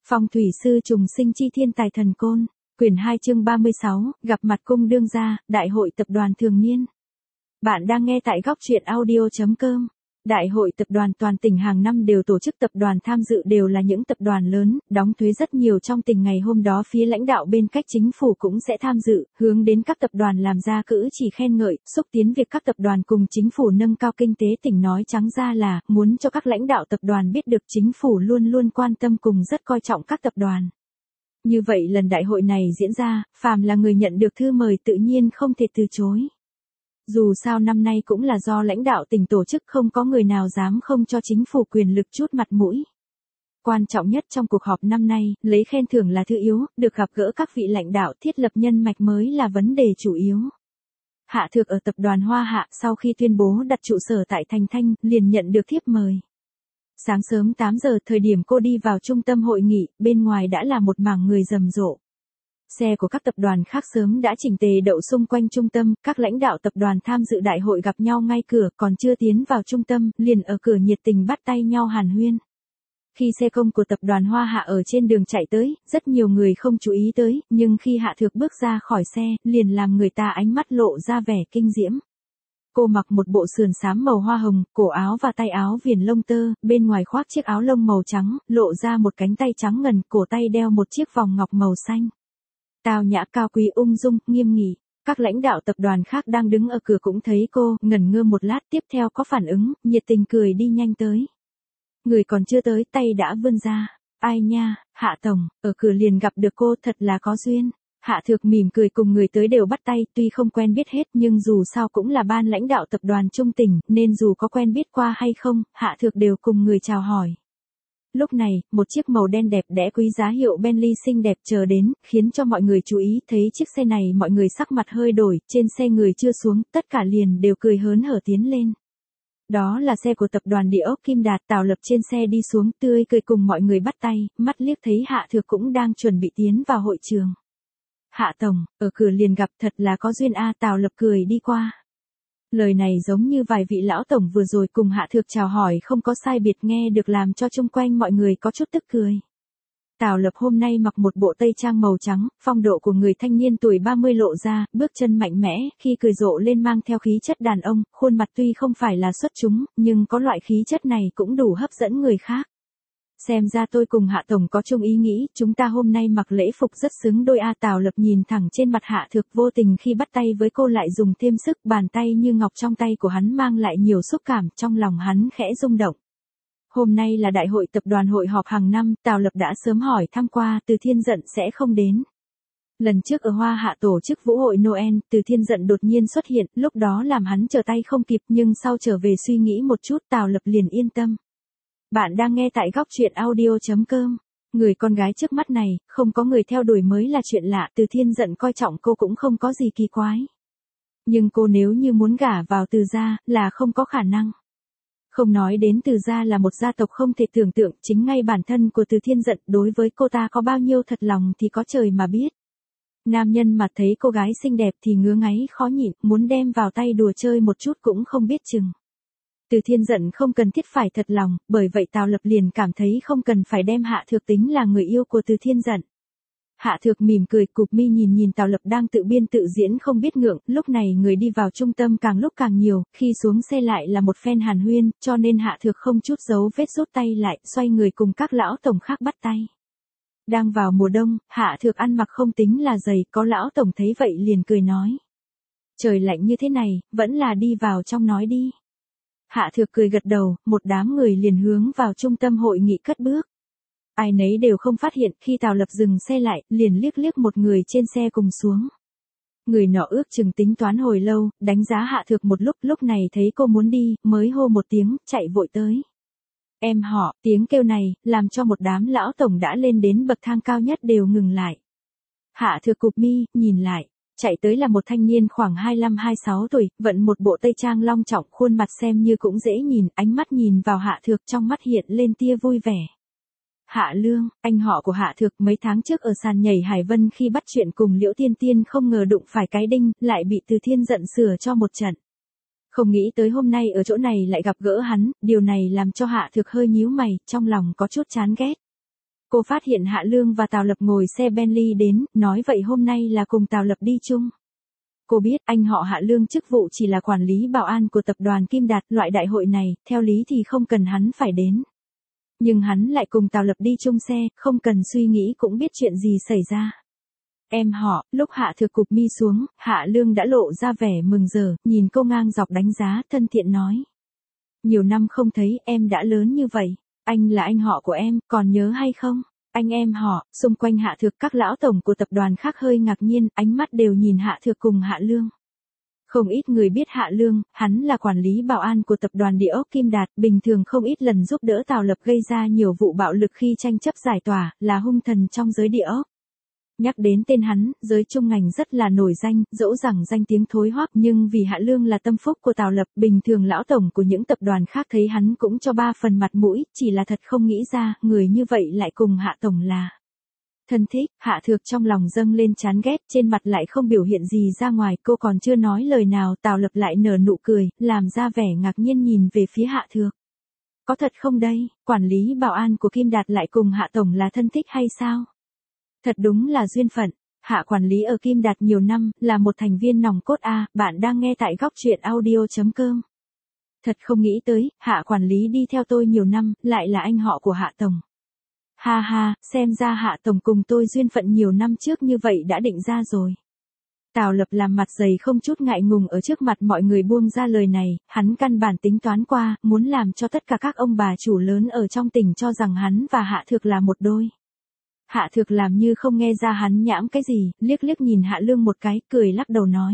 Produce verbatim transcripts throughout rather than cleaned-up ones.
Phong thủy sư trùng sinh chi thiên tài thần côn, quyển hai chương ba mươi sáu, gặp mặt cung đương gia, đại hội tập đoàn thường niên. Bạn đang nghe tại góc truyện audio chấm com. Đại hội tập đoàn toàn tỉnh hàng năm đều tổ chức, tập đoàn tham dự đều là những tập đoàn lớn, đóng thuế rất nhiều. Trong tỉnh ngày hôm đó phía lãnh đạo bên cách chính phủ cũng sẽ tham dự, hướng đến các tập đoàn làm ra cử chỉ khen ngợi, xúc tiến việc các tập đoàn cùng chính phủ nâng cao kinh tế tỉnh, nói trắng ra là muốn cho các lãnh đạo tập đoàn biết được chính phủ luôn luôn quan tâm cùng rất coi trọng các tập đoàn. Như vậy lần đại hội này diễn ra, phàm là người nhận được thư mời tự nhiên không thể từ chối. Dù sao năm nay cũng là do lãnh đạo tỉnh tổ chức, không có người nào dám không cho chính phủ quyền lực chút mặt mũi. Quan trọng nhất trong cuộc họp năm nay, lấy khen thưởng là thứ yếu, được gặp gỡ các vị lãnh đạo thiết lập nhân mạch mới là vấn đề chủ yếu. Hạ Thược ở tập đoàn Hoa Hạ sau khi tuyên bố đặt trụ sở tại Thành Thanh, liền nhận được thiếp mời. Sáng sớm tám giờ thời điểm cô đi vào trung tâm hội nghị, bên ngoài đã là một mảng người rầm rộ. Xe của các tập đoàn khác sớm đã chỉnh tề đậu xung quanh trung tâm, các lãnh đạo tập đoàn tham dự đại hội gặp nhau ngay cửa, còn chưa tiến vào trung tâm, liền ở cửa nhiệt tình bắt tay nhau hàn huyên. Khi xe công của tập đoàn Hoa Hạ ở trên đường chạy tới, rất nhiều người không chú ý tới, nhưng khi Hạ Thược bước ra khỏi xe, liền làm người ta ánh mắt lộ ra vẻ kinh diễm. Cô mặc một bộ sườn xám màu hoa hồng, cổ áo và tay áo viền lông tơ, bên ngoài khoác chiếc áo lông màu trắng, lộ ra một cánh tay trắng ngần, cổ tay đeo một chiếc vòng ngọc màu xanh. Tao nhã cao quý ung dung, nghiêm nghị. Các lãnh đạo tập đoàn khác đang đứng ở cửa cũng thấy cô, ngẩn ngơ một lát, tiếp theo có phản ứng, nhiệt tình cười đi nhanh tới. Người còn chưa tới, tay đã vươn ra. Ai nha, Hạ Tổng, ở cửa liền gặp được cô, thật là có duyên. Hạ Thược mỉm cười cùng người tới đều bắt tay, tuy không quen biết hết nhưng dù sao cũng là ban lãnh đạo tập đoàn trung tỉnh, nên dù có quen biết qua hay không, Hạ Thược đều cùng người chào hỏi. Lúc này, một chiếc màu đen đẹp đẽ quý giá hiệu Bentley xinh đẹp chờ đến, khiến cho mọi người chú ý. Thấy chiếc xe này mọi người sắc mặt hơi đổi, trên xe người chưa xuống, tất cả liền đều cười hớn hở tiến lên. Đó là xe của tập đoàn Địa ốc Kim Đạt. Tào Lập trên xe đi xuống, tươi cười cùng mọi người bắt tay, mắt liếc thấy Hạ Thược cũng đang chuẩn bị tiến vào hội trường. Hạ Tổng, ở cửa liền gặp, thật là có duyên a. Tào Lập cười đi qua. Lời này giống như vài vị lão tổng vừa rồi cùng Hạ Thược chào hỏi không có sai biệt, nghe được làm cho chung quanh mọi người có chút tức cười. Tào Lập hôm nay mặc một bộ tây trang màu trắng, phong độ của người thanh niên tuổi ba mươi lộ ra, bước chân mạnh mẽ, khi cười rộ lên mang theo khí chất đàn ông, khuôn mặt tuy không phải là xuất chúng, nhưng có loại khí chất này cũng đủ hấp dẫn người khác. Xem ra tôi cùng Hạ Tổng có chung ý nghĩ, chúng ta hôm nay mặc lễ phục rất xứng đôi a. Tào Lập nhìn thẳng trên mặt Hạ Thược, vô tình khi bắt tay với cô lại dùng thêm sức, bàn tay như ngọc trong tay của hắn mang lại nhiều xúc cảm, trong lòng hắn khẽ rung động. Hôm nay là đại hội tập đoàn hội họp hàng năm, Tào Lập đã sớm hỏi thăm qua, Từ Thiên Dận sẽ không đến. Lần trước ở Hoa Hạ tổ chức vũ hội Noel, Từ Thiên Dận đột nhiên xuất hiện, lúc đó làm hắn trở tay không kịp, nhưng sau trở về suy nghĩ một chút, Tào Lập liền yên tâm. Bạn đang nghe tại góc truyện audio chấm com. Người con gái trước mắt này, không có người theo đuổi mới là chuyện lạ. Từ Thiên Dận coi trọng cô cũng không có gì kỳ quái. Nhưng cô nếu như muốn gả vào Từ gia, là không có khả năng. Không nói đến Từ gia là một gia tộc không thể tưởng tượng, chính ngay bản thân của Từ Thiên Dận đối với cô ta có bao nhiêu thật lòng thì có trời mà biết. Nam nhân mà thấy cô gái xinh đẹp thì ngứa ngáy khó nhịn, muốn đem vào tay đùa chơi một chút cũng không biết chừng. Từ Thiên Dận không cần thiết phải thật lòng, bởi vậy Tào Lập liền cảm thấy không cần phải đem Hạ Thược tính là người yêu của Từ Thiên Dận. Hạ Thược mỉm cười, cụp mi nhìn nhìn Tào Lập đang tự biên tự diễn không biết ngượng. Lúc này người đi vào trung tâm càng lúc càng nhiều, khi xuống xe lại là một phen hàn huyên, cho nên Hạ Thược không chút dấu vết rút tay lại, xoay người cùng các lão tổng khác bắt tay. Đang vào mùa đông, Hạ Thược ăn mặc không tính là dày, có lão tổng thấy vậy liền cười nói. Trời lạnh như thế này, vẫn là đi vào trong nói đi. Hạ Thược cười gật đầu, một đám người liền hướng vào trung tâm hội nghị cất bước. Ai nấy đều không phát hiện, khi Tào Lập dừng xe lại, liền liếc liếc một người trên xe cùng xuống. Người nọ ước chừng tính toán hồi lâu, đánh giá Hạ Thược một lúc, lúc này thấy cô muốn đi, mới hô một tiếng, chạy vội tới. Em họ, tiếng kêu này, làm cho một đám lão tổng đã lên đến bậc thang cao nhất đều ngừng lại. Hạ Thược cụp mi, nhìn lại. Chạy tới là một thanh niên khoảng hai mươi lăm hai mươi sáu tuổi, vận một bộ tây trang long trọng, khuôn mặt xem như cũng dễ nhìn, ánh mắt nhìn vào Hạ Thược, trong mắt hiện lên tia vui vẻ. Hạ Lương, anh họ của Hạ Thược, mấy tháng trước ở sàn nhảy Hải Vân khi bắt chuyện cùng Liễu Tiên Tiên không ngờ đụng phải cái đinh, lại bị Từ Thiên Dận sửa cho một trận. Không nghĩ tới hôm nay ở chỗ này lại gặp gỡ hắn, điều này làm cho Hạ Thược hơi nhíu mày, trong lòng có chút chán ghét. Cô phát hiện Hạ Lương và Tào Lập ngồi xe Bentley đến, nói vậy hôm nay là cùng Tào Lập đi chung. Cô biết anh họ Hạ Lương chức vụ chỉ là quản lý bảo an của tập đoàn Kim Đạt, loại đại hội này, theo lý thì không cần hắn phải đến. Nhưng hắn lại cùng Tào Lập đi chung xe, không cần suy nghĩ cũng biết chuyện gì xảy ra. Em họ, lúc Hạ Thược cụp mi xuống, Hạ Lương đã lộ ra vẻ mừng rỡ, nhìn cô ngang dọc đánh giá, thân thiện nói. Nhiều năm không thấy, em đã lớn như vậy, anh là anh họ của em, còn nhớ hay không? Anh em họ, xung quanh Hạ Thược các lão tổng của tập đoàn khác hơi ngạc nhiên, ánh mắt đều nhìn Hạ Thược cùng Hạ Lương. Không ít người biết Hạ Lương, hắn là quản lý bảo an của tập đoàn Địa ốc Kim Đạt, bình thường không ít lần giúp đỡ Tào Lập gây ra nhiều vụ bạo lực khi tranh chấp giải tỏa, là hung thần trong giới địa ốc. Nhắc đến tên hắn, giới trung ngành rất là nổi danh, dẫu rằng danh tiếng thối hoắc nhưng vì Hạ Lương là tâm phúc của Tào Lập, bình thường lão tổng của những tập đoàn khác thấy hắn cũng cho ba phần mặt mũi, chỉ là thật không nghĩ ra, người như vậy lại cùng Hạ tổng là thân thích. Hạ Thược trong lòng dâng lên chán ghét, trên mặt lại không biểu hiện gì ra ngoài, cô còn chưa nói lời nào, Tào Lập lại nở nụ cười, làm ra vẻ ngạc nhiên nhìn về phía Hạ Thược. Có thật không đây, quản lý bảo an của Kim Đạt lại cùng Hạ tổng là thân thích hay sao? Thật đúng là duyên phận. Hạ quản lý ở Kim Đạt nhiều năm, là một thành viên nòng cốt A, bạn đang nghe tại góc truyện audio chấm com. Thật không nghĩ tới, Hạ quản lý đi theo tôi nhiều năm, lại là anh họ của Hạ tổng. Ha ha, xem ra Hạ tổng cùng tôi duyên phận nhiều năm trước như vậy đã định ra rồi. Tào Lập làm mặt dày không chút ngại ngùng ở trước mặt mọi người buông ra lời này, hắn căn bản tính toán qua, muốn làm cho tất cả các ông bà chủ lớn ở trong tỉnh cho rằng hắn và Hạ Thược là một đôi. Hạ Thược làm như không nghe ra hắn nhãm cái gì, liếc liếc nhìn Hạ Lương một cái, cười lắc đầu nói.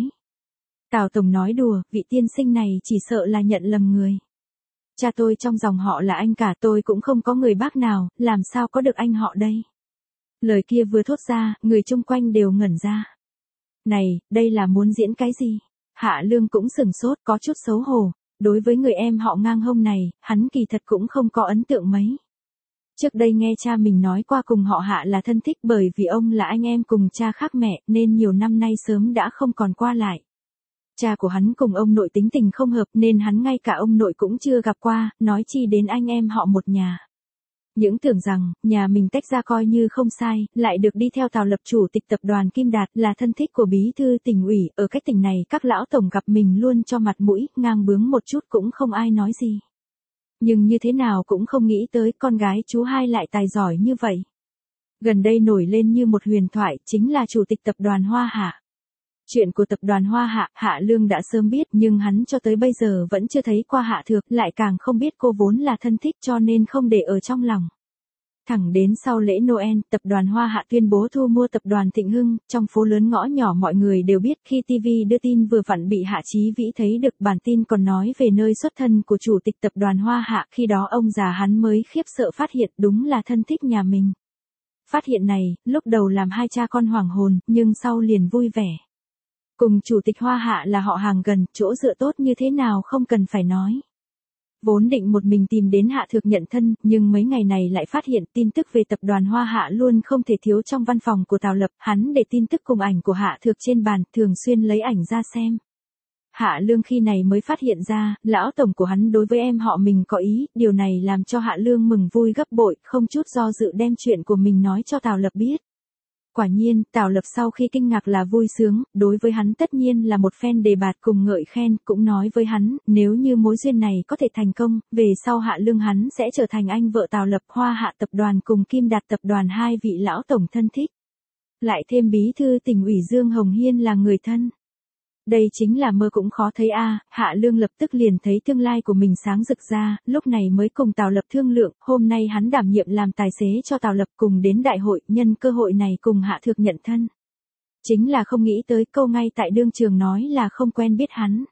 Tào tổng nói đùa, vị tiên sinh này chỉ sợ là nhận lầm người. Cha tôi trong dòng họ là anh cả, tôi cũng không có người bác nào, làm sao có được anh họ đây? Lời kia vừa thốt ra, người chung quanh đều ngẩn ra. Này, đây là muốn diễn cái gì? Hạ Lương cũng sửng sốt, có chút xấu hổ. Đối với người em họ ngang hông này, hắn kỳ thật cũng không có ấn tượng mấy. Trước đây nghe cha mình nói qua cùng họ Hạ là thân thích bởi vì ông là anh em cùng cha khác mẹ nên nhiều năm nay sớm đã không còn qua lại. Cha của hắn cùng ông nội tính tình không hợp nên hắn ngay cả ông nội cũng chưa gặp qua, nói chi đến anh em họ một nhà. Những tưởng rằng, nhà mình tách ra coi như không sai, lại được đi theo Tào Lập chủ tịch tập đoàn Kim Đạt là thân thích của bí thư tỉnh ủy, ở cách tỉnh này các lão tổng gặp mình luôn cho mặt mũi, ngang bướng một chút cũng không ai nói gì. Nhưng như thế nào cũng không nghĩ tới con gái chú hai lại tài giỏi như vậy. Gần đây nổi lên như một huyền thoại chính là chủ tịch tập đoàn Hoa Hạ. Chuyện của tập đoàn Hoa Hạ, Hạ Lương đã sớm biết nhưng hắn cho tới bây giờ vẫn chưa thấy qua Hạ Thược, lại càng không biết cô vốn là thân thích cho nên không để ở trong lòng. Thẳng đến sau lễ Noel, tập đoàn Hoa Hạ tuyên bố thu mua tập đoàn Thịnh Hưng, trong phố lớn ngõ nhỏ mọi người đều biết khi ti vi đưa tin vừa vặn bị Hạ Chí Vĩ thấy được, bản tin còn nói về nơi xuất thân của chủ tịch tập đoàn Hoa Hạ, khi đó ông già hắn mới khiếp sợ phát hiện đúng là thân thích nhà mình. Phát hiện này, lúc đầu làm hai cha con hoảng hồn, nhưng sau liền vui vẻ. Cùng chủ tịch Hoa Hạ là họ hàng gần, chỗ dựa tốt như thế nào không cần phải nói. Vốn định một mình tìm đến Hạ Thược nhận thân, nhưng mấy ngày này lại phát hiện tin tức về tập đoàn Hoa Hạ luôn không thể thiếu trong văn phòng của Tào Lập, hắn để tin tức cùng ảnh của Hạ Thược trên bàn, thường xuyên lấy ảnh ra xem. Hạ Lương khi này mới phát hiện ra, lão tổng của hắn đối với em họ mình có ý, điều này làm cho Hạ Lương mừng vui gấp bội, không chút do dự đem chuyện của mình nói cho Tào Lập biết. Quả nhiên, Tào Lập sau khi kinh ngạc là vui sướng, đối với hắn tất nhiên là một phen đề bạt cùng ngợi khen, cũng nói với hắn, nếu như mối duyên này có thể thành công, về sau Hạ Lương hắn sẽ trở thành anh vợ Tào Lập, Hoa Hạ tập đoàn cùng Kim Đạt tập đoàn hai vị lão tổng thân thích. Lại thêm bí thư tỉnh ủy Dương Hồng Hiên là người thân. Đây chính là mơ cũng khó thấy a. Hạ Lương lập tức liền thấy tương lai của mình sáng rực ra, lúc này mới cùng Tào Lập thương lượng, hôm nay hắn đảm nhiệm làm tài xế cho Tào Lập cùng đến đại hội, nhân cơ hội này cùng Hạ Thược nhận thân. Chính là không nghĩ tới câu ngay tại đương trường nói là không quen biết hắn.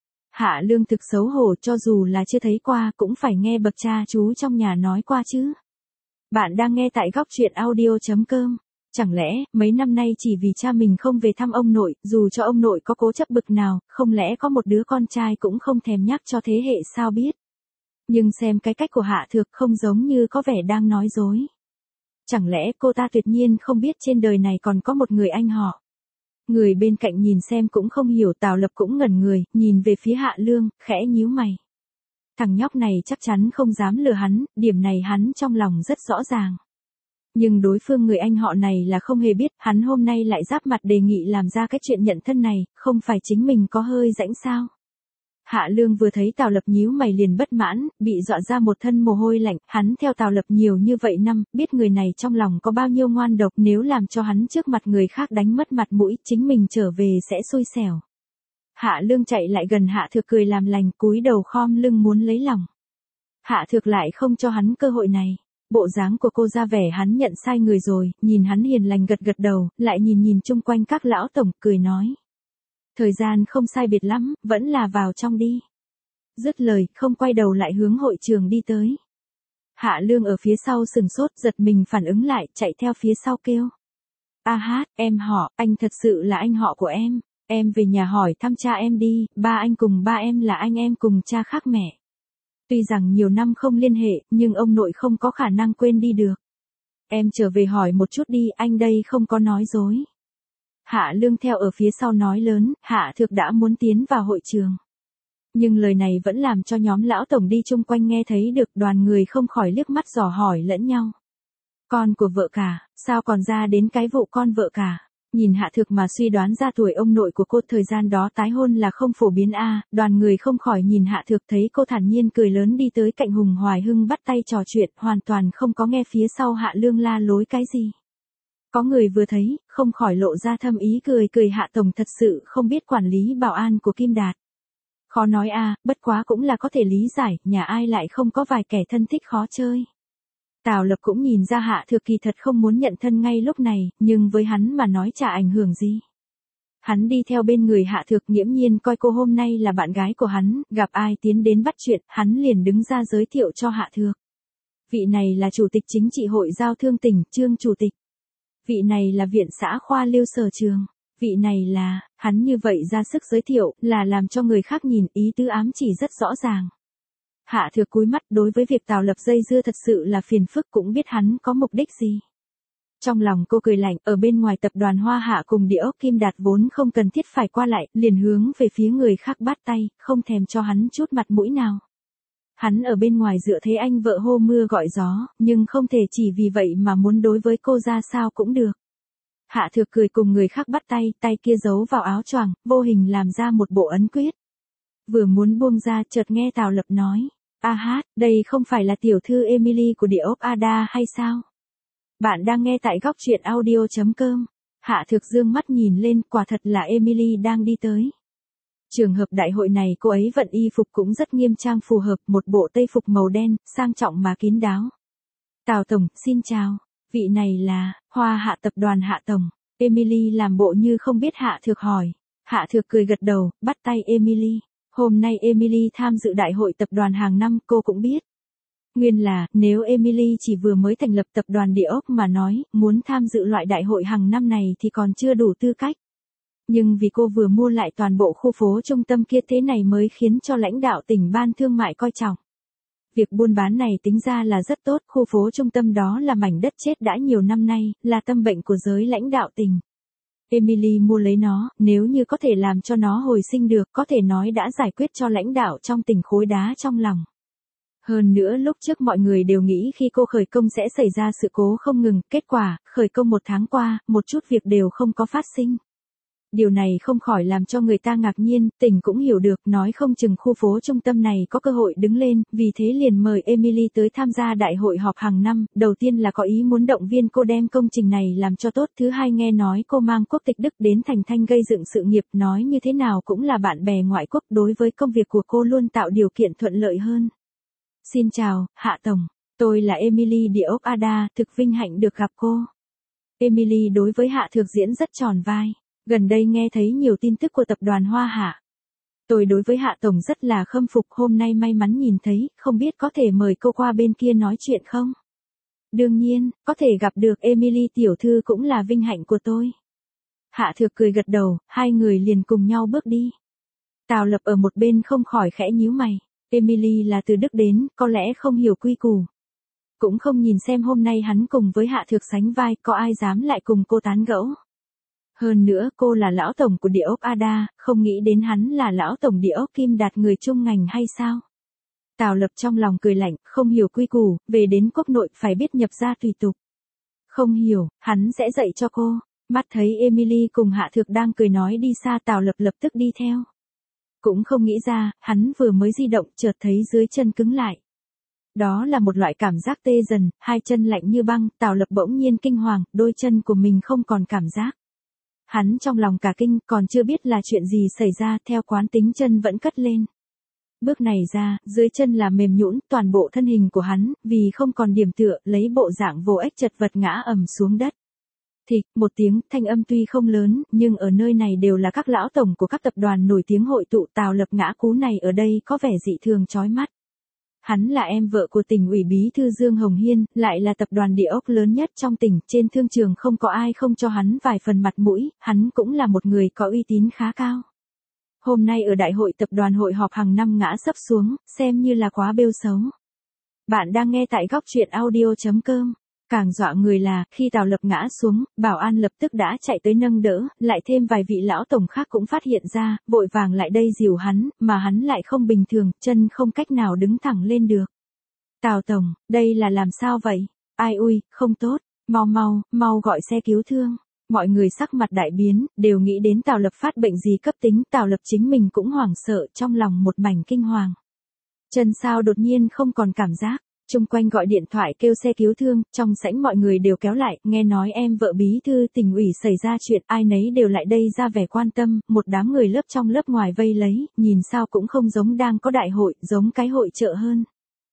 Hạ Lương thực xấu hổ, cho dù là chưa thấy qua cũng phải nghe bậc cha chú trong nhà nói qua chứ. Bạn đang nghe tại góc truyện audio chấm com. Chẳng lẽ, mấy năm nay chỉ vì cha mình không về thăm ông nội, dù cho ông nội có cố chấp bực nào, không lẽ có một đứa con trai cũng không thèm nhắc cho thế hệ sao biết. Nhưng xem cái cách của Hạ Thược không giống như có vẻ đang nói dối. Chẳng lẽ cô ta tuyệt nhiên không biết trên đời này còn có một người anh họ. Người bên cạnh nhìn xem cũng không hiểu, Tào Lập cũng ngẩn người, nhìn về phía Hạ Lương, khẽ nhíu mày. Thằng nhóc này chắc chắn không dám lừa hắn, điểm này hắn trong lòng rất rõ ràng. Nhưng đối phương người anh họ này là không hề biết, hắn hôm nay lại giáp mặt đề nghị làm ra cái chuyện nhận thân này, không phải chính mình có hơi rãnh sao. Hạ Lương vừa thấy Tào Lập nhíu mày liền bất mãn, bị dọa ra một thân mồ hôi lạnh, hắn theo Tào Lập nhiều như vậy năm, biết người này trong lòng có bao nhiêu ngoan độc, nếu làm cho hắn trước mặt người khác đánh mất mặt mũi, chính mình trở về sẽ xui xẻo. Hạ Lương chạy lại gần Hạ Thược cười làm lành, cúi đầu khom lưng muốn lấy lòng. Hạ Thược lại không cho hắn cơ hội này. Bộ dáng của cô ra vẻ hắn nhận sai người rồi, nhìn hắn hiền lành gật gật đầu, lại nhìn nhìn chung quanh các lão tổng, cười nói. Thời gian không sai biệt lắm, vẫn là vào trong đi. Dứt lời, không quay đầu lại hướng hội trường đi tới. Hạ Lương ở phía sau sừng sốt, giật mình phản ứng lại, chạy theo phía sau kêu. A hát, em họ, anh thật sự là anh họ của em, em về nhà hỏi thăm cha em đi, ba anh cùng ba em là anh em cùng cha khác mẹ. Tuy rằng nhiều năm không liên hệ, nhưng ông nội không có khả năng quên đi được. Em trở về hỏi một chút đi, anh đây không có nói dối. Hạ Lương theo ở phía sau nói lớn, Hạ Thược đã muốn tiến vào hội trường. Nhưng lời này vẫn làm cho nhóm lão tổng đi chung quanh nghe thấy được, đoàn người không khỏi liếc mắt dò hỏi lẫn nhau. Con của vợ cả, sao còn ra đến cái vụ con vợ cả? Nhìn Hạ Thược mà suy đoán ra tuổi ông nội của cô, thời gian đó tái hôn là không phổ biến a. Đoàn người không khỏi nhìn Hạ Thược, thấy cô thản nhiên cười lớn đi tới cạnh Hùng Hoài Hưng bắt tay trò chuyện, hoàn toàn không có nghe phía sau Hạ Lương la lối cái gì. Có người vừa thấy, không khỏi lộ ra thâm ý cười cười, Hạ tổng thật sự không biết quản lý bảo an của Kim Đạt. Khó nói a, bất quá cũng là có thể lý giải, nhà ai lại không có vài kẻ thân thích khó chơi. Tào Lập cũng nhìn ra Hạ Thược kỳ thật không muốn nhận thân ngay lúc này, nhưng với hắn mà nói chả ảnh hưởng gì. Hắn đi theo bên người Hạ Thược, nghiễm nhiên coi cô hôm nay là bạn gái của hắn, gặp ai tiến đến bắt chuyện, hắn liền đứng ra giới thiệu cho Hạ Thược. Vị này là Chủ tịch Chính trị Hội Giao thương tỉnh, Trương Chủ tịch. Vị này là Viện xã Khoa Lưu Sở Trường. Vị này là, hắn như vậy ra sức giới thiệu, là làm cho người khác nhìn, ý tứ ám chỉ rất rõ ràng. Hạ Thược cúi mắt, đối với việc Tào Lập dây dưa thật sự là phiền phức, cũng biết hắn có mục đích gì. Trong lòng cô cười lạnh, ở bên ngoài tập đoàn Hoa Hạ cùng Địa ốc Kim Đạt vốn không cần thiết phải qua lại, liền hướng về phía người khác bắt tay, không thèm cho hắn chút mặt mũi nào. Hắn ở bên ngoài dựa thế anh vợ hô mưa gọi gió, nhưng không thể chỉ vì vậy mà muốn đối với cô ra sao cũng được. Hạ Thược cười cùng người khác bắt tay, tay kia giấu vào áo choàng, vô hình làm ra một bộ ấn quyết. Vừa muốn buông ra, chợt nghe Tào Lập nói, a hát, đây không phải là tiểu thư Emily của Địa ốc Ada hay sao? Bạn đang nghe tại góc truyện audio chấm com. Hạ Thược dương mắt nhìn lên, quả thật là Emily đang đi tới. Trường hợp đại hội này cô ấy vận y phục cũng rất nghiêm trang phù hợp, một bộ tây phục màu đen, sang trọng mà kín đáo. Tào tổng, xin chào. Vị này là, Hoa Hạ tập đoàn Hạ tổng. Emily làm bộ như không biết Hạ Thược hỏi. Hạ Thược cười gật đầu, bắt tay Emily. Hôm nay Emily tham dự đại hội tập đoàn hàng năm, cô cũng biết. Nguyên là, nếu Emily chỉ vừa mới thành lập tập đoàn Địa ốc mà nói, muốn tham dự loại đại hội hàng năm này thì còn chưa đủ tư cách. Nhưng vì cô vừa mua lại toàn bộ khu phố trung tâm kia, thế này mới khiến cho lãnh đạo tỉnh ban thương mại coi trọng. Việc buôn bán này tính ra là rất tốt, khu phố trung tâm đó là mảnh đất chết đã nhiều năm nay, là tâm bệnh của giới lãnh đạo tỉnh. Emily mua lấy nó, nếu như có thể làm cho nó hồi sinh được, có thể nói đã giải quyết cho lãnh đạo trong tỉnh khối đá trong lòng. Hơn nữa lúc trước mọi người đều nghĩ khi cô khởi công sẽ xảy ra sự cố không ngừng, kết quả, khởi công một tháng qua, một chút việc đều không có phát sinh. Điều này không khỏi làm cho người ta ngạc nhiên, tỉnh cũng hiểu được, nói không chừng khu phố trung tâm này có cơ hội đứng lên, vì thế liền mời Emily tới tham gia đại hội họp hàng năm, đầu tiên là có ý muốn động viên cô đem công trình này làm cho tốt, thứ hai nghe nói cô mang quốc tịch Đức đến Thành Thanh gây dựng sự nghiệp, nói như thế nào cũng là bạn bè ngoại quốc, đối với công việc của cô luôn tạo điều kiện thuận lợi hơn. Xin chào, Hạ tổng, tôi là Emily Địa ốc Ada, thực vinh hạnh được gặp cô. Emily đối với Hạ Thược diễn rất tròn vai. Gần đây nghe thấy nhiều tin tức của tập đoàn Hoa Hạ. Tôi đối với Hạ tổng rất là khâm phục, hôm nay may mắn nhìn thấy, không biết có thể mời cô qua bên kia nói chuyện không? Đương nhiên, có thể gặp được Emily tiểu thư cũng là vinh hạnh của tôi. Hạ Thược cười gật đầu, hai người liền cùng nhau bước đi. Tào Lập ở một bên không khỏi khẽ nhíu mày. Emily là từ Đức đến, có lẽ không hiểu quy củ. Cũng không nhìn xem hôm nay hắn cùng với Hạ Thược sánh vai, có ai dám lại cùng cô tán gẫu. Hơn nữa, cô là lão tổng của Địa ốc Ada, không nghĩ đến hắn là lão tổng Địa ốc Kim Đạt, người chung ngành hay sao? Tào Lập trong lòng cười lạnh, không hiểu quy củ, về đến quốc nội phải biết nhập gia tùy tục. Không hiểu, hắn sẽ dạy cho cô. Mắt thấy Emily cùng Hạ Thược đang cười nói đi xa, Tào Lập lập tức đi theo. Cũng không nghĩ ra, hắn vừa mới di động chợt thấy dưới chân cứng lại. Đó là một loại cảm giác tê dần, hai chân lạnh như băng, Tào Lập bỗng nhiên kinh hoàng, đôi chân của mình không còn cảm giác. Hắn trong lòng cả kinh, còn chưa biết là chuyện gì xảy ra, theo quán tính chân vẫn cất lên. Bước này ra, dưới chân là mềm nhũn, toàn bộ thân hình của hắn, vì không còn điểm tựa, lấy bộ dạng vô ích chật vật ngã ầm xuống đất. Thịch, một tiếng, thanh âm tuy không lớn, nhưng ở nơi này đều là các lão tổng của các tập đoàn nổi tiếng hội tụ, Tào Lập ngã cú này ở đây có vẻ dị thường chói mắt. Hắn là em vợ của tỉnh ủy bí thư Dương Hồng Hiên, lại là tập đoàn địa ốc lớn nhất trong tỉnh, trên thương trường không có ai không cho hắn vài phần mặt mũi, hắn cũng là một người có uy tín khá cao. Hôm nay ở đại hội tập đoàn hội họp hàng năm ngã sấp xuống, xem như là quá bêu xấu. Bạn đang nghe tại góc truyện audio chấm com. Càng dọa người là, khi Tào Lập ngã xuống, bảo an lập tức đã chạy tới nâng đỡ, lại thêm vài vị lão tổng khác cũng phát hiện ra, vội vàng lại đây dìu hắn, mà hắn lại không bình thường, chân không cách nào đứng thẳng lên được. Tào tổng, đây là làm sao vậy? Ai ui, không tốt, mau mau, mau gọi xe cứu thương. Mọi người sắc mặt đại biến, đều nghĩ đến Tào Lập phát bệnh gì cấp tính, Tào Lập chính mình cũng hoảng sợ, trong lòng một mảnh kinh hoàng. Chân sao đột nhiên không còn cảm giác. Chung quanh gọi điện thoại kêu xe cứu thương, trong sảnh mọi người đều kéo lại, nghe nói em vợ bí thư tỉnh ủy xảy ra chuyện, ai nấy đều lại đây ra vẻ quan tâm, một đám người lớp trong lớp ngoài vây lấy, nhìn sao cũng không giống đang có đại hội, giống cái hội chợ hơn.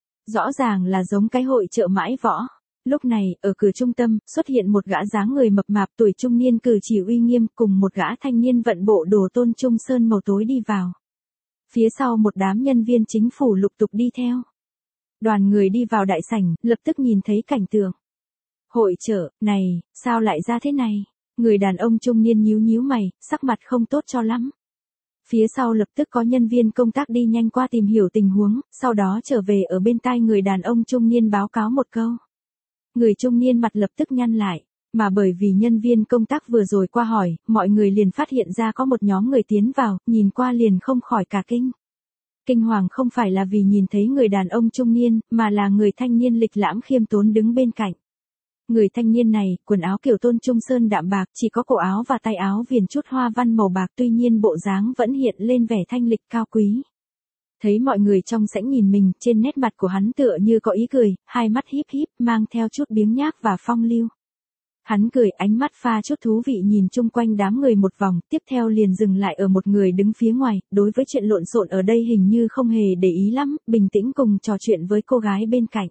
Rõ ràng là giống cái hội chợ mãi võ. Lúc này, ở cửa trung tâm, xuất hiện một gã dáng người mập mạp tuổi trung niên cử chỉ uy nghiêm cùng một gã thanh niên vận bộ đồ tôn trung sơn màu tối đi vào. Phía sau một đám nhân viên chính phủ lục tục đi theo. Đoàn người đi vào đại sảnh, lập tức nhìn thấy cảnh tượng. Hội chợ, này, sao lại ra thế này? Người đàn ông trung niên nhíu nhíu mày, sắc mặt không tốt cho lắm. Phía sau lập tức có nhân viên công tác đi nhanh qua tìm hiểu tình huống, sau đó trở về ở bên tai người đàn ông trung niên báo cáo một câu. Người trung niên mặt lập tức nhăn lại, mà bởi vì nhân viên công tác vừa rồi qua hỏi, mọi người liền phát hiện ra có một nhóm người tiến vào, nhìn qua liền không khỏi cả kinh. Kinh hoàng không phải là vì nhìn thấy người đàn ông trung niên, mà là người thanh niên lịch lãm khiêm tốn đứng bên cạnh. Người thanh niên này, quần áo kiểu tôn trung sơn đạm bạc, chỉ có cổ áo và tay áo viền chút hoa văn màu bạc, tuy nhiên bộ dáng vẫn hiện lên vẻ thanh lịch cao quý. Thấy mọi người trong sảnh nhìn mình, trên nét mặt của hắn tựa như có ý cười, hai mắt híp híp, mang theo chút biếng nhác và phong lưu. Hắn cười, ánh mắt pha chút thú vị nhìn chung quanh đám người một vòng, tiếp theo liền dừng lại ở một người đứng phía ngoài, đối với chuyện lộn xộn ở đây hình như không hề để ý lắm, bình tĩnh cùng trò chuyện với cô gái bên cạnh.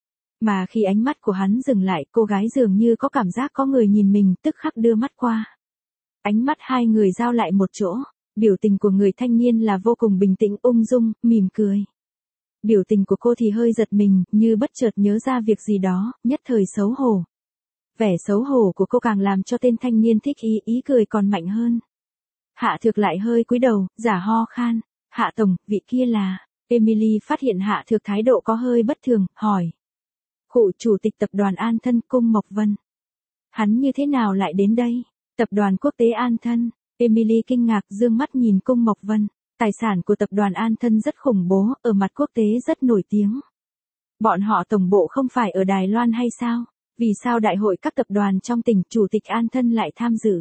Mà khi ánh mắt của hắn dừng lại, cô gái dường như có cảm giác có người nhìn mình, tức khắc đưa mắt qua. Ánh mắt hai người giao lại một chỗ, biểu tình của người thanh niên là vô cùng bình tĩnh, ung dung, mỉm cười. Biểu tình của cô thì hơi giật mình, như bất chợt nhớ ra việc gì đó, nhất thời xấu hổ. Vẻ xấu hổ của cô càng làm cho tên thanh niên thích ý, ý cười còn mạnh hơn. Hạ Thược lại hơi cúi đầu, giả ho khan. Hạ tổng, vị kia là... Emily phát hiện Hạ Thược thái độ có hơi bất thường, hỏi. Cụ chủ tịch tập đoàn An Thân, Cung Mộc Vân. Hắn như thế nào lại đến đây? Tập đoàn quốc tế An Thân. Emily kinh ngạc dương mắt nhìn Cung Mộc Vân. Tài sản của tập đoàn An Thân rất khủng bố, ở mặt quốc tế rất nổi tiếng. Bọn họ tổng bộ không phải ở Đài Loan hay sao? Vì sao đại hội các tập đoàn trong tỉnh chủ tịch An Thân lại tham dự?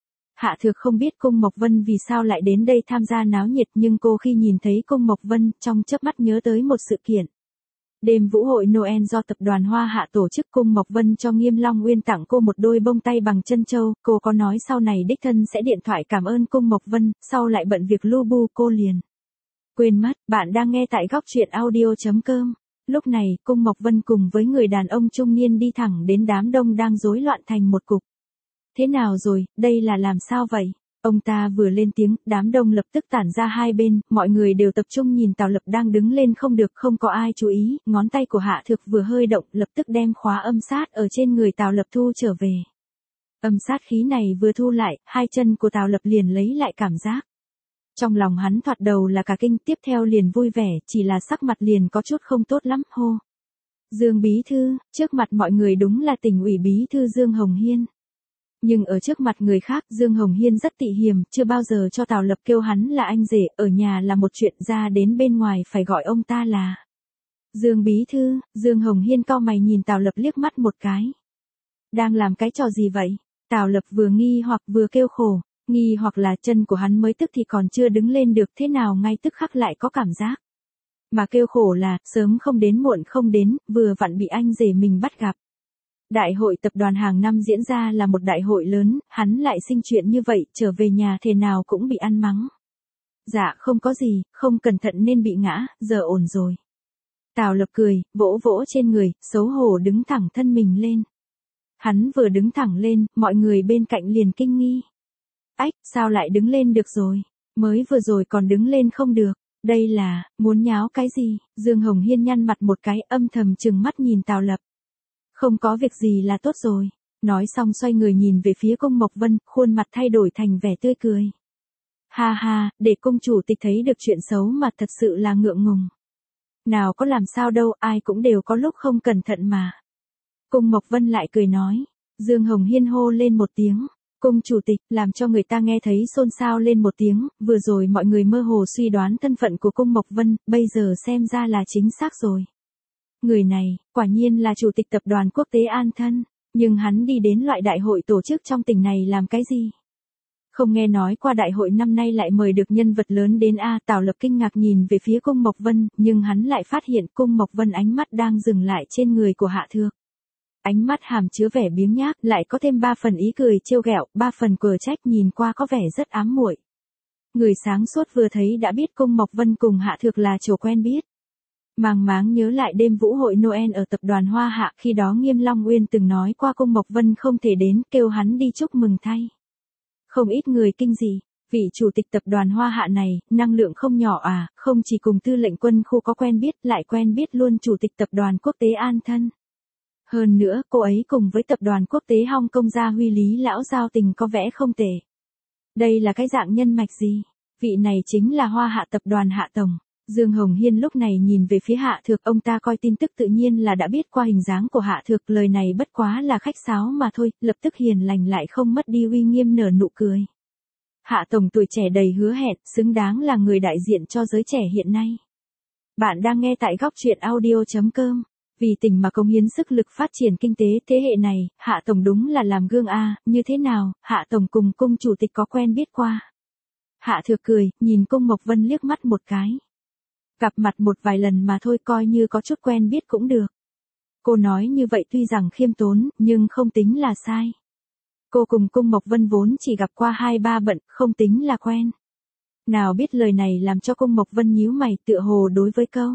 Hạ Thược không biết Cung Mộc Vân vì sao lại đến đây tham gia náo nhiệt, nhưng cô khi nhìn thấy Cung Mộc Vân, trong chớp mắt nhớ tới một sự kiện. Đêm vũ hội Noel do tập đoàn Hoa Hạ tổ chức, Cung Mộc Vân cho Nghiêm Long Nguyên tặng cô một đôi bông tay bằng chân châu, cô có nói sau này đích thân sẽ điện thoại cảm ơn Cung Mộc Vân, sau lại bận việc lu bu cô liền quên mất. Bạn đang nghe tại góc truyện audio chấm com. Lúc này, Cung Mộc Vân cùng với người đàn ông trung niên đi thẳng đến đám đông đang rối loạn thành một cục. Thế nào rồi, đây là làm sao vậy? Ông ta vừa lên tiếng, đám đông lập tức tản ra hai bên, mọi người đều tập trung nhìn Tào Lập đang đứng lên không được, không có ai chú ý, ngón tay của Hạ Thược vừa hơi động, lập tức đem khóa âm sát ở trên người Tào Lập thu trở về. Âm sát khí này vừa thu lại, hai chân của Tào Lập liền lấy lại cảm giác. Trong lòng hắn thoạt đầu là cả kinh, tiếp theo liền vui vẻ, chỉ là sắc mặt liền có chút không tốt lắm, hô. Dương bí thư, trước mặt mọi người đúng là tỉnh ủy bí thư Dương Hồng Hiên. Nhưng ở trước mặt người khác, Dương Hồng Hiên rất tị hiềm, chưa bao giờ cho Tào Lập kêu hắn là anh rể, ở nhà là một chuyện, ra đến bên ngoài phải gọi ông ta là Dương bí thư. Dương Hồng Hiên cau mày nhìn Tào Lập liếc mắt một cái. Đang làm cái trò gì vậy? Tào Lập vừa nghi hoặc vừa kêu khổ, nghi hoặc là chân của hắn mới tức thì còn chưa đứng lên được thế nào ngay tức khắc lại có cảm giác. Mà kêu khổ là, sớm không đến muộn không đến, vừa vặn bị anh rể mình bắt gặp. Đại hội tập đoàn hàng năm diễn ra là một đại hội lớn, hắn lại sinh chuyện như vậy, trở về nhà thế nào cũng bị ăn mắng. Dạ không có gì, không cẩn thận nên bị ngã, giờ ổn rồi. Tào Lập cười, vỗ vỗ trên người, xấu hổ đứng thẳng thân mình lên. Hắn vừa đứng thẳng lên, mọi người bên cạnh liền kinh nghi. Ách, sao lại đứng lên được rồi? Mới vừa rồi còn đứng lên không được. Đây là, muốn nháo cái gì? Dương Hồng Hiên nhăn mặt một cái âm thầm trừng mắt nhìn Tào Lập. Không có việc gì là tốt rồi. Nói xong xoay người nhìn về phía cung Mộc Vân, khuôn mặt thay đổi thành vẻ tươi cười. Ha ha, để cung chủ tịch thấy được chuyện xấu mà thật sự là ngượng ngùng. Nào có làm sao đâu, ai cũng đều có lúc không cẩn thận mà. Cung Mộc Vân lại cười nói. Dương Hồng Hiên hô lên một tiếng. Cung chủ tịch, làm cho người ta nghe thấy xôn xao lên một tiếng, vừa rồi mọi người mơ hồ suy đoán thân phận của cung Mộc Vân, bây giờ xem ra là chính xác rồi. Người này, quả nhiên là chủ tịch tập đoàn quốc tế An Thân, nhưng hắn đi đến loại đại hội tổ chức trong tỉnh này làm cái gì? Không nghe nói qua đại hội năm nay lại mời được nhân vật lớn đến a. Tào Lập kinh ngạc nhìn về phía cung Mộc Vân, nhưng hắn lại phát hiện cung Mộc Vân ánh mắt đang dừng lại trên người của Hạ Thược. Ánh mắt hàm chứa vẻ biếng nhác, lại có thêm ba phần ý cười trêu ghẹo, ba phần quở trách nhìn qua có vẻ rất ám muội. Người sáng suốt vừa thấy đã biết cung Mộc Vân cùng Hạ Thược là chỗ quen biết. Màng máng nhớ lại đêm vũ hội Noel ở tập đoàn Hoa Hạ, khi đó Nghiêm Long Uyên từng nói qua cung Mộc Vân không thể đến, kêu hắn đi chúc mừng thay. Không ít người kinh dị, vị chủ tịch tập đoàn Hoa Hạ này, năng lượng không nhỏ à, không chỉ cùng tư lệnh quân khu có quen biết, lại quen biết luôn chủ tịch tập đoàn quốc tế An Thân. Hơn nữa, cô ấy cùng với tập đoàn quốc tế Hong Kong gia Huy Lý lão giao tình có vẻ không tệ. Đây là cái dạng nhân mạch gì? Vị này chính là Hoa Hạ tập đoàn Hạ Tổng. Dương Hồng Hiên lúc này nhìn về phía Hạ Thược, ông ta coi tin tức tự nhiên là đã biết qua hình dáng của Hạ Thược, lời này bất quá là khách sáo mà thôi, lập tức hiền lành lại không mất đi uy nghiêm nở nụ cười. Hạ Tổng tuổi trẻ đầy hứa hẹn, xứng đáng là người đại diện cho giới trẻ hiện nay. Bạn đang nghe tại góc truyện audio chấm com. Vì tỉnh mà cống hiến sức lực phát triển kinh tế thế hệ này, Hạ Tổng đúng là làm gương a. Như thế nào, Hạ Tổng cùng cung chủ tịch có quen biết qua? Hạ Thược cười, nhìn cung Mộc Vân liếc mắt một cái. Gặp mặt một vài lần mà thôi, coi như có chút quen biết cũng được. Cô nói như vậy tuy rằng khiêm tốn, nhưng không tính là sai. Cô cùng cung Mộc Vân vốn chỉ gặp qua hai ba bận, không tính là quen. Nào biết lời này làm cho cung Mộc Vân nhíu mày, tựa hồ đối với câu.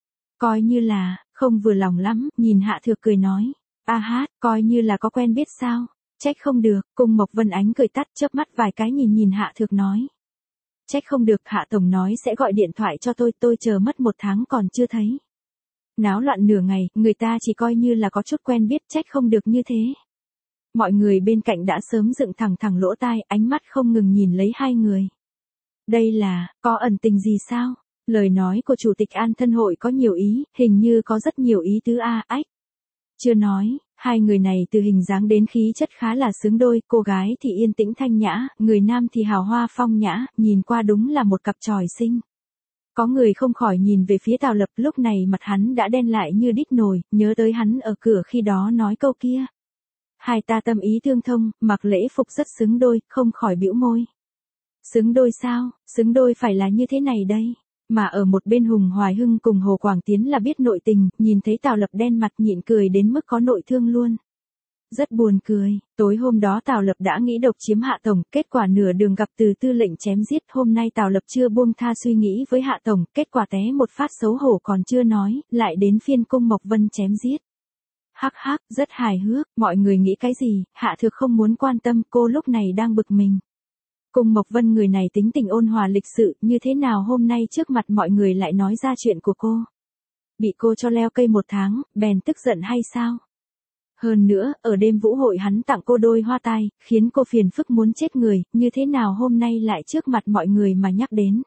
Coi như là, không vừa lòng lắm, nhìn Hạ Thược cười nói. A hát, coi như là có quen biết sao? Trách không được, cung Mộc Vân ánh cười tắt, chớp mắt vài cái nhìn nhìn Hạ Thược nói. Trách không được, Hạ Tổng nói sẽ gọi điện thoại cho tôi, tôi chờ mất một tháng còn chưa thấy. Náo loạn nửa ngày, người ta chỉ coi như là có chút quen biết, trách không được như thế. Mọi người bên cạnh đã sớm dựng thẳng thẳng lỗ tai, ánh mắt không ngừng nhìn lấy hai người. Đây là, có ẩn tình gì sao? Lời nói của Chủ tịch An Thân hội có nhiều ý, hình như có rất nhiều ý tứ a. Ách. Chưa nói, hai người này từ hình dáng đến khí chất khá là xứng đôi, cô gái thì yên tĩnh thanh nhã, người nam thì hào hoa phong nhã, nhìn qua đúng là một cặp tròi xinh. Có người không khỏi nhìn về phía Tào Lập, lúc này mặt hắn đã đen lại như đít nồi, nhớ tới hắn ở cửa khi đó nói câu kia. Hai ta tâm ý tương thông, mặc lễ phục rất xứng đôi, không khỏi bĩu môi. Xứng đôi sao, xứng đôi phải là như thế này đây. Mà ở một bên Hùng Hoài Hưng cùng Hồ Quảng Tiến là biết nội tình, nhìn thấy Tào Lập đen mặt nhịn cười đến mức có nội thương luôn. Rất buồn cười, tối hôm đó Tào Lập đã nghĩ độc chiếm Hạ Tổng, kết quả nửa đường gặp từ tư lệnh chém giết, hôm nay Tào Lập chưa buông tha suy nghĩ với Hạ Tổng, kết quả té một phát xấu hổ còn chưa nói, lại đến phiên cung Mộc Vân chém giết. Hắc hắc, rất hài hước, mọi người nghĩ cái gì, Hạ Thược không muốn quan tâm, cô lúc này đang bực mình. Cung Mộc Vân người này tính tình ôn hòa lịch sự, như thế nào hôm nay trước mặt mọi người lại nói ra chuyện của cô. Bị cô cho leo cây một tháng, bèn tức giận hay sao? Hơn nữa, ở đêm vũ hội hắn tặng cô đôi hoa tai, khiến cô phiền phức muốn chết người, như thế nào hôm nay lại trước mặt mọi người mà nhắc đến.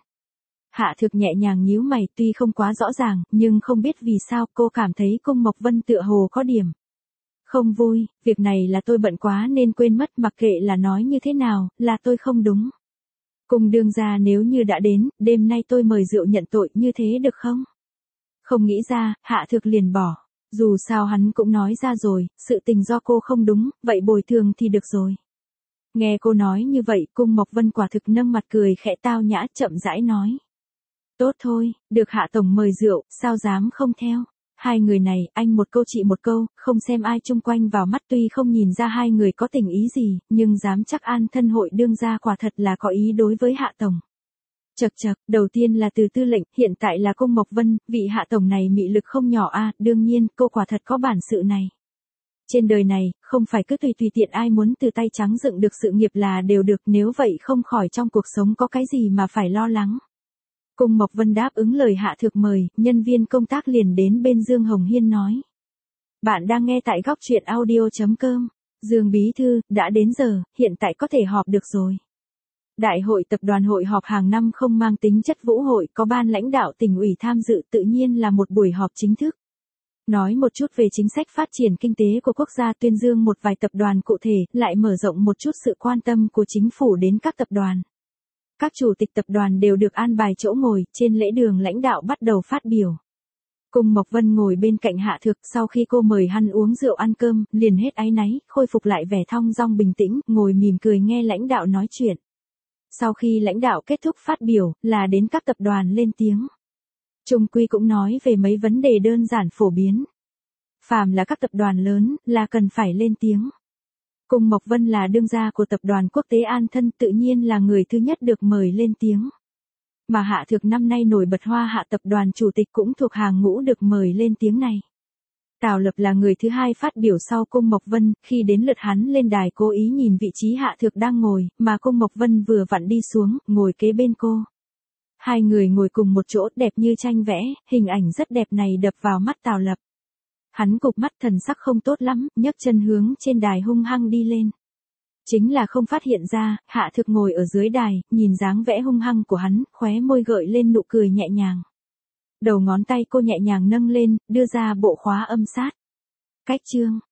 Hạ Thược nhẹ nhàng nhíu mày, tuy không quá rõ ràng, nhưng không biết vì sao cô cảm thấy cung Mộc Vân tựa hồ có điểm. Không vui, việc này là tôi bận quá nên quên mất, mặc kệ là nói như thế nào, là tôi không đúng. Cùng đương gia nếu như đã đến, đêm nay tôi mời rượu nhận tội, như thế được không? Không nghĩ ra, Hạ Thược liền bỏ. Dù sao hắn cũng nói ra rồi, sự tình do cô không đúng, vậy bồi thường thì được rồi. Nghe cô nói như vậy, Cung Mộc Vân quả thực nâng mặt cười khẽ tao nhã chậm rãi nói. Tốt thôi, được Hạ tổng mời rượu, sao dám không theo. Hai người này, anh một câu chị một câu, không xem ai chung quanh vào mắt, tuy không nhìn ra hai người có tình ý gì, nhưng dám chắc An thân hội đương gia quả thật là có ý đối với Hạ tổng. Chậc chậc, đầu tiên là từ Tư lệnh, hiện tại là Cung Mộc Vân, vị Hạ tổng này mị lực không nhỏ a, đương nhiên, cô quả thật có bản sự này. Trên đời này, không phải cứ tùy tùy tiện ai muốn từ tay trắng dựng được sự nghiệp là đều được, nếu vậy không khỏi trong cuộc sống có cái gì mà phải lo lắng. Cung Mộc Vân đáp ứng lời Hạ Thược mời, nhân viên công tác liền đến bên Dương Hồng Hiên nói. Bạn đang nghe tại góc truyện audio chấm com. Dương bí thư, đã đến giờ, hiện tại có thể họp được rồi. Đại hội tập đoàn hội họp hàng năm không mang tính chất vũ hội, có ban lãnh đạo tỉnh ủy tham dự, tự nhiên là một buổi họp chính thức. Nói một chút về chính sách phát triển kinh tế của quốc gia, tuyên dương một vài tập đoàn cụ thể, lại mở rộng một chút sự quan tâm của chính phủ đến các tập đoàn. Các chủ tịch tập đoàn đều được an bài chỗ ngồi, trên lễ đường lãnh đạo bắt đầu phát biểu. Cung Mộc Vân ngồi bên cạnh Hạ Thược, sau khi cô mời hắn uống rượu ăn cơm, liền hết áy náy, khôi phục lại vẻ thong dong bình tĩnh, ngồi mỉm cười nghe lãnh đạo nói chuyện. Sau khi lãnh đạo kết thúc phát biểu, là đến các tập đoàn lên tiếng. Trung quy cũng nói về mấy vấn đề đơn giản phổ biến. Phàm là các tập đoàn lớn, là cần phải lên tiếng. Cung Mộc Vân là đương gia của tập đoàn quốc tế An Thân, tự nhiên là người thứ nhất được mời lên tiếng. Mà Hạ Thược năm nay nổi bật Hoa Hạ tập đoàn chủ tịch cũng thuộc hàng ngũ được mời lên tiếng này. Tào Lập là người thứ hai phát biểu sau Cung Mộc Vân, khi đến lượt hắn lên đài cố ý nhìn vị trí Hạ Thược đang ngồi, mà Cung Mộc Vân vừa vặn đi xuống, ngồi kế bên cô. Hai người ngồi cùng một chỗ đẹp như tranh vẽ, hình ảnh rất đẹp này đập vào mắt Tào Lập. Hắn cụp mắt, thần sắc không tốt lắm, nhấc chân hướng trên đài hung hăng đi lên. Chính là không phát hiện ra, Hạ Thược ngồi ở dưới đài, nhìn dáng vẽ hung hăng của hắn, khóe môi gợi lên nụ cười nhẹ nhàng. Đầu ngón tay cô nhẹ nhàng nâng lên, đưa ra bộ khóa âm sát. Cách chương,